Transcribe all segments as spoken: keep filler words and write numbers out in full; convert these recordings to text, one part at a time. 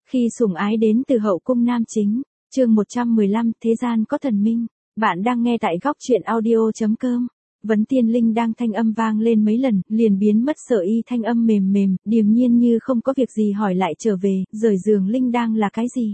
Khi sủng ái đến từ hậu cung nam chính, chương một trăm mười lăm, thế gian có thần minh. Bạn đang nghe tại góc truyện audio.com. Vấn Tiên Linh đang thanh âm vang lên mấy lần, liền biến mất. Sở Y thanh âm mềm mềm, điềm nhiên như không có việc gì hỏi lại trở về, rời giường Linh đang là cái gì?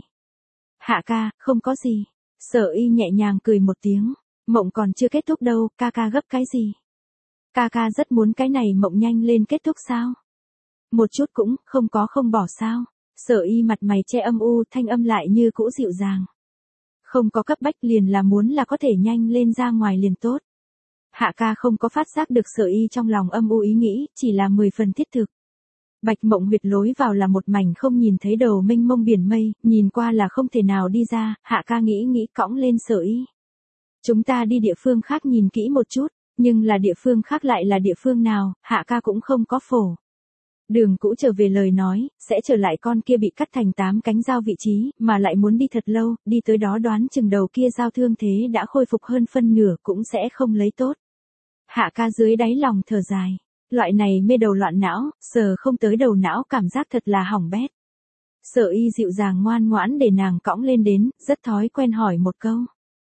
Hạ ca, không có gì. Sở Y nhẹ nhàng cười một tiếng, mộng còn chưa kết thúc đâu, ca ca gấp cái gì? Ca ca rất muốn cái này mộng nhanh lên kết thúc sao? Một chút cũng không có không bỏ sao? Sở Y mặt mày che âm u, thanh âm lại như cũ dịu dàng. Không có cấp bách, liền là muốn là có thể nhanh lên ra ngoài liền tốt. Hạ ca không có phát giác được Sở Y trong lòng âm u ý nghĩ, chỉ là mười phần thiết thực. Bạch mộng huyệt lối vào là một mảnh không nhìn thấy đầu mênh mông biển mây, nhìn qua là không thể nào đi ra. Hạ ca nghĩ nghĩ cõng lên Sở Y. Chúng ta đi địa phương khác nhìn kỹ một chút, nhưng là địa phương khác lại là địa phương nào, Hạ ca cũng không có phổ. Đường cũ trở về lời nói, sẽ trở lại con kia bị cắt thành tám cánh dao vị trí, mà lại muốn đi thật lâu, đi tới đó đoán chừng đầu kia dao thương thế đã khôi phục hơn phân nửa cũng sẽ không lấy tốt. Hạ ca dưới đáy lòng thở dài, loại này mê đầu loạn não, sờ không tới đầu não cảm giác thật là hỏng bét. Sở Y dịu dàng ngoan ngoãn để nàng cõng lên đến, rất thói quen hỏi một câu.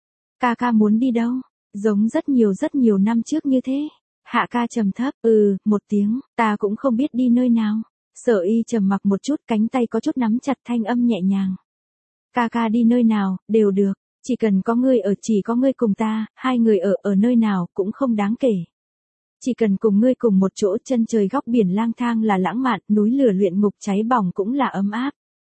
Ca ca muốn đi đâu? Giống rất nhiều rất nhiều năm trước như thế. Hạ ca trầm thấp, ừ, một tiếng, ta cũng không biết đi nơi nào. Sở Y trầm mặc một chút, cánh tay có chút nắm chặt, thanh âm nhẹ nhàng. Ca ca đi nơi nào, đều được, chỉ cần có ngươi ở, chỉ có ngươi cùng ta, hai người ở, ở nơi nào, cũng không đáng kể. Chỉ cần cùng ngươi cùng một chỗ, chân trời góc biển lang thang là lãng mạn, núi lửa luyện ngục cháy bỏng cũng là ấm áp.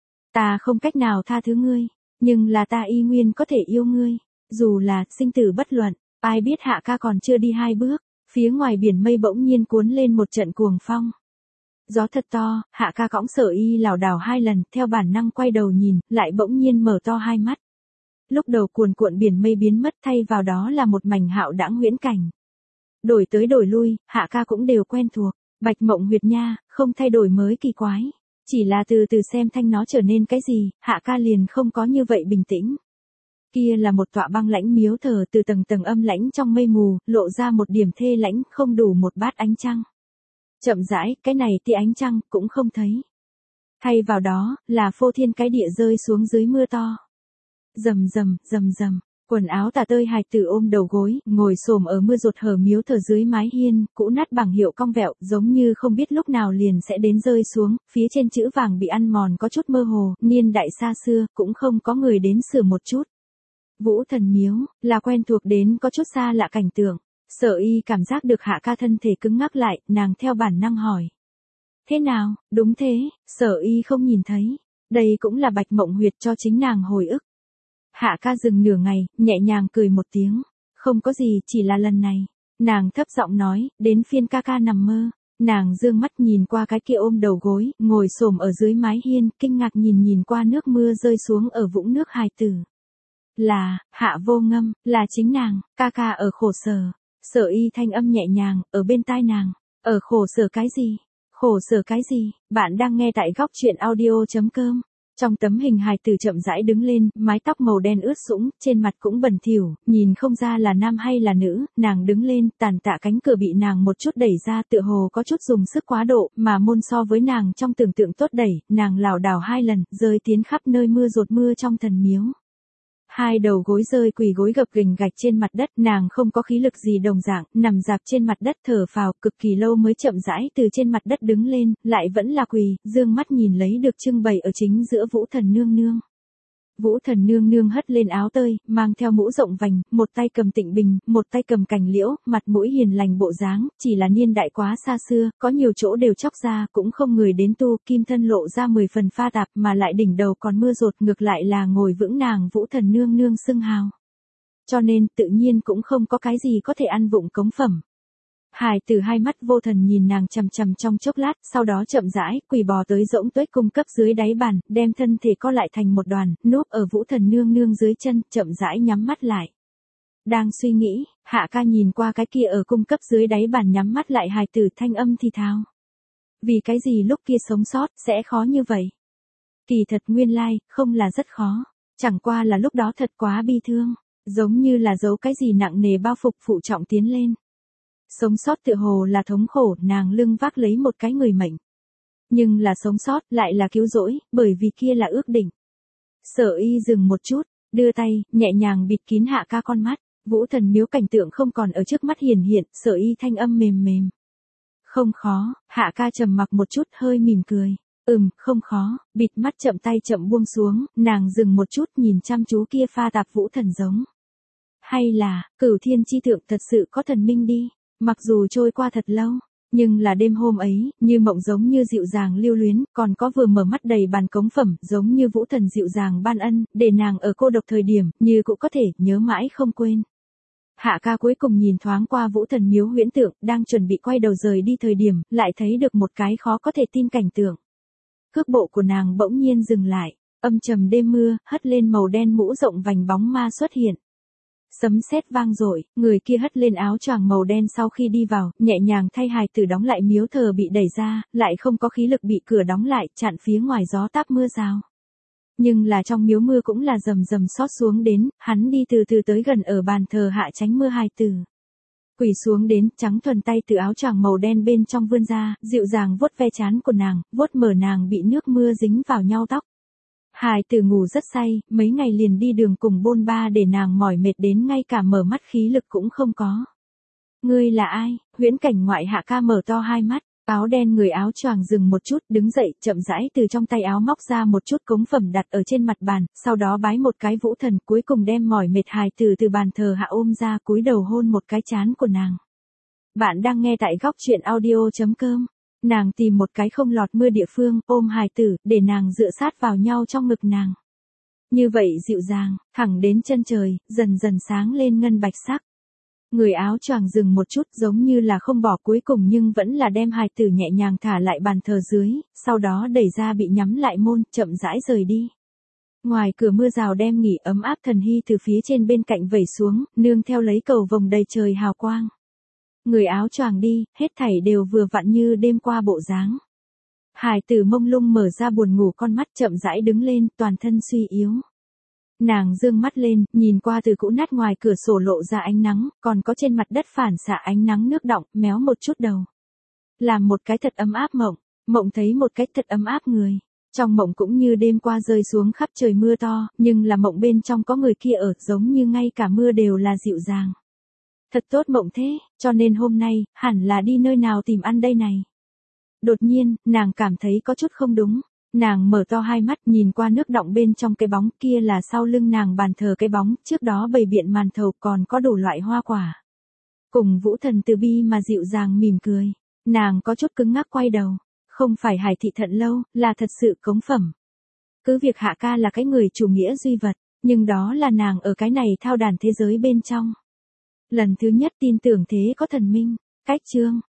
Ta không cách nào tha thứ ngươi, nhưng là ta y nguyên có thể yêu ngươi, dù là sinh tử bất luận. Ai biết Hạ ca còn chưa đi hai bước, phía ngoài biển mây bỗng nhiên cuốn lên một trận cuồng phong. Gió thật to, Hạ ca cõng Sở Y lảo đảo hai lần, theo bản năng quay đầu nhìn, lại bỗng nhiên mở to hai mắt. Lúc đầu cuồn cuộn biển mây biến mất, thay vào đó là một mảnh hạo đãng huyễn cảnh. Đổi tới đổi lui, Hạ ca cũng đều quen thuộc, Bạch mộng huyệt nha, không thay đổi mới kỳ quái. Chỉ là từ từ xem thanh nó trở nên cái gì, Hạ ca liền không có như vậy bình tĩnh. Kia là một tọa băng lãnh miếu thờ, từ tầng tầng âm lãnh trong mây mù, lộ ra một điểm thê lãnh, không đủ một bát ánh trăng. Chậm rãi, cái này tia ánh trăng, cũng không thấy. Thay vào đó, là phô thiên cái địa rơi xuống dưới mưa to. Rầm rầm, rầm rầm, quần áo tà tơi hài tử ôm đầu gối, ngồi xổm ở mưa rột hở miếu thờ dưới mái hiên, cũ nát bảng hiệu cong vẹo, giống như không biết lúc nào liền sẽ đến rơi xuống, phía trên chữ vàng bị ăn mòn có chút mơ hồ, niên đại xa xưa, cũng không có người đến sửa một chút. Vũ Thần Miếu, là quen thuộc đến có chút xa lạ cảnh tượng. Sở Y cảm giác được Hạ ca thân thể cứng ngắc lại, nàng theo bản năng hỏi. Thế nào, đúng thế, Sở Y không nhìn thấy. Đây cũng là Bạch mộng huyệt cho chính nàng hồi ức. Hạ ca dừng nửa ngày, nhẹ nhàng cười một tiếng. Không có gì, chỉ là lần này. Nàng thấp giọng nói, đến phiên ca ca nằm mơ. Nàng dương mắt nhìn qua cái kia ôm đầu gối, ngồi xổm ở dưới mái hiên, kinh ngạc nhìn nhìn qua nước mưa rơi xuống ở vũng nước hài tử. Là, Hạ Vô Ngâm, là chính nàng, ca ca ở khổ sở. Sở Y thanh âm nhẹ nhàng, ở bên tai nàng. Ở khổ sở cái gì? Khổ sở cái gì? Bạn đang nghe tại góc truyện audio.com. Trong tấm hình hài tử chậm rãi đứng lên, mái tóc màu đen ướt sũng, trên mặt cũng bẩn thỉu, nhìn không ra là nam hay là nữ. Nàng đứng lên, tàn tạ cánh cửa bị nàng một chút đẩy ra, tựa hồ có chút dùng sức quá độ, mà môn so với nàng trong tưởng tượng tốt đẩy, nàng lảo đảo hai lần, rơi tiến khắp nơi mưa rột mưa trong thần miếu. Hai đầu gối rơi quỳ gối gập ghềnh gạch trên mặt đất, nàng không có khí lực gì đồng dạng, nằm dạp trên mặt đất thở phào, cực kỳ lâu mới chậm rãi từ trên mặt đất đứng lên, lại vẫn là quỳ, dương mắt nhìn lấy được trưng bày ở chính giữa Vũ Thần nương nương. Vũ Thần nương nương hất lên áo tơi, mang theo mũ rộng vành, một tay cầm tịnh bình, một tay cầm cành liễu, mặt mũi hiền lành bộ dáng, chỉ là niên đại quá xa xưa, có nhiều chỗ đều chóc ra, cũng không người đến tu, kim thân lộ ra mười phần pha tạp, mà lại đỉnh đầu còn mưa rột, ngược lại là ngồi vững nàng Vũ Thần nương nương xưng hào. Cho nên, tự nhiên cũng không có cái gì có thể ăn vụng cống phẩm. Hài tử hai mắt vô thần nhìn nàng chằm chằm trong chốc lát, sau đó chậm rãi, quỳ bò tới rỗng tuếch cung cấp dưới đáy bàn, đem thân thể co lại thành một đoàn, núp ở Vũ Thần nương nương dưới chân, chậm rãi nhắm mắt lại. Đang suy nghĩ, Hạ ca nhìn qua cái kia ở cung cấp dưới đáy bàn nhắm mắt lại hài tử, thanh âm thì thào. Vì cái gì lúc kia sống sót, sẽ khó như vậy? Kỳ thật nguyên lai, không là rất khó, chẳng qua là lúc đó thật quá bi thương, giống như là giấu cái gì nặng nề bao phục phụ trọng tiến lên. Sống sót tựa hồ là thống khổ, nàng lưng vác lấy một cái người mệnh. nhưng là sống sót, lại là cứu rỗi, bởi vì kia là ước định. Sở Y dừng một chút, đưa tay, nhẹ nhàng bịt kín Hạ Ca con mắt, Vũ Thần Miếu cảnh tượng không còn ở trước mắt hiển hiện, Sở Y thanh âm mềm mềm. Không khó, Hạ Ca trầm mặc một chút hơi mỉm cười. Ừm, không khó, bịt mắt chậm tay chậm buông xuống, nàng dừng một chút nhìn chăm chú kia pha tạp Vũ Thần giống. Hay là, Cửu Thiên chi thượng thật sự có thần minh đi, mặc dù trôi qua thật lâu, nhưng là đêm hôm ấy, như mộng giống như dịu dàng lưu luyến, còn có vừa mở mắt đầy bàn cống phẩm, giống như Vũ Thần dịu dàng ban ân, để nàng ở cô độc thời điểm, như cũng có thể, nhớ mãi không quên. Hạ Ca cuối cùng nhìn thoáng qua Vũ Thần Miếu huyễn tượng, đang chuẩn bị quay đầu rời đi thời điểm, lại thấy được một cái khó có thể tin cảnh tượng. Cước bộ của nàng bỗng nhiên dừng lại, âm trầm đêm mưa, hất lên màu đen mũ rộng vành bóng ma xuất hiện. Sấm sét vang dội, người kia hất lên áo choàng màu đen sau khi đi vào, nhẹ nhàng thay hài tử đóng lại miếu thờ bị đẩy ra, lại không có khí lực bị cửa đóng lại, chặn phía ngoài gió táp mưa rào. Nhưng là trong miếu mưa cũng là rầm rầm xót xuống đến, hắn đi từ từ tới gần ở bàn thờ hạ tránh mưa hài tử. Quỳ xuống đến, trắng thuần tay từ áo choàng màu đen bên trong vươn ra, dịu dàng vuốt ve trán của nàng, vuốt mở nàng bị nước mưa dính vào nhau tóc. Hài tử ngủ rất say, mấy ngày liền đi đường cùng bôn ba để nàng mỏi mệt đến ngay cả mở mắt khí lực cũng không có. Ngươi là ai? Huyễn cảnh ngoại Hạ Ca mở to hai mắt, áo đen người áo choàng dừng một chút, đứng dậy, chậm rãi từ trong tay áo móc ra một chút cống phẩm đặt ở trên mặt bàn, sau đó bái một cái Vũ Thần, cuối cùng đem mỏi mệt hài tử từ bàn thờ hạ ôm ra, cúi đầu hôn một cái trán của nàng. Bạn đang nghe tại góc truyện audio chấm com. Nàng tìm một cái không lọt mưa địa phương, ôm hài tử, để nàng dựa sát vào nhau trong ngực nàng. Như vậy dịu dàng, thẳng đến chân trời, dần dần sáng lên ngân bạch sắc. Người áo choàng dừng một chút giống như là không bỏ cuối cùng nhưng vẫn là đem hài tử nhẹ nhàng thả lại bàn thờ dưới, sau đó đẩy ra bị nhắm lại môn, chậm rãi rời đi. Ngoài cửa mưa rào đem nghỉ ấm áp thần hy từ phía trên bên cạnh vẩy xuống, nương theo lấy cầu vồng đầy trời hào quang. Người áo choàng đi, hết thảy đều vừa vặn như đêm qua bộ dáng. Hài tử mông lung mở ra buồn ngủ con mắt chậm rãi đứng lên, toàn thân suy yếu. Nàng dương mắt lên, nhìn qua từ cũ nát ngoài cửa sổ lộ ra ánh nắng, còn có trên mặt đất phản xạ ánh nắng nước đọng, méo một chút đầu. Làm một cái thật ấm áp mộng, mộng thấy một cái thật ấm áp người. Trong mộng cũng như đêm qua rơi xuống khắp trời mưa to, nhưng là mộng bên trong có người kia ở, giống như ngay cả mưa đều là dịu dàng. Thật tốt mộng thế, cho nên hôm nay, hẳn là đi nơi nào tìm ăn đây này. Đột nhiên, nàng cảm thấy có chút không đúng. Nàng mở to hai mắt nhìn qua nước đọng bên trong cái bóng kia là sau lưng nàng bàn thờ cái bóng, trước đó bày biện màn thầu còn có đủ loại hoa quả. Cùng Vũ Thần từ bi mà dịu dàng mỉm cười. Nàng có chút cứng ngắc quay đầu. Không phải Hải Thị Thận Lâu, là thật sự cống phẩm. Cứ việc Hạ Ca là cái người chủ nghĩa duy vật, nhưng đó là nàng ở cái này thao đàn thế giới bên trong. Lần thứ nhất tin tưởng thế có thần minh. Cách chương.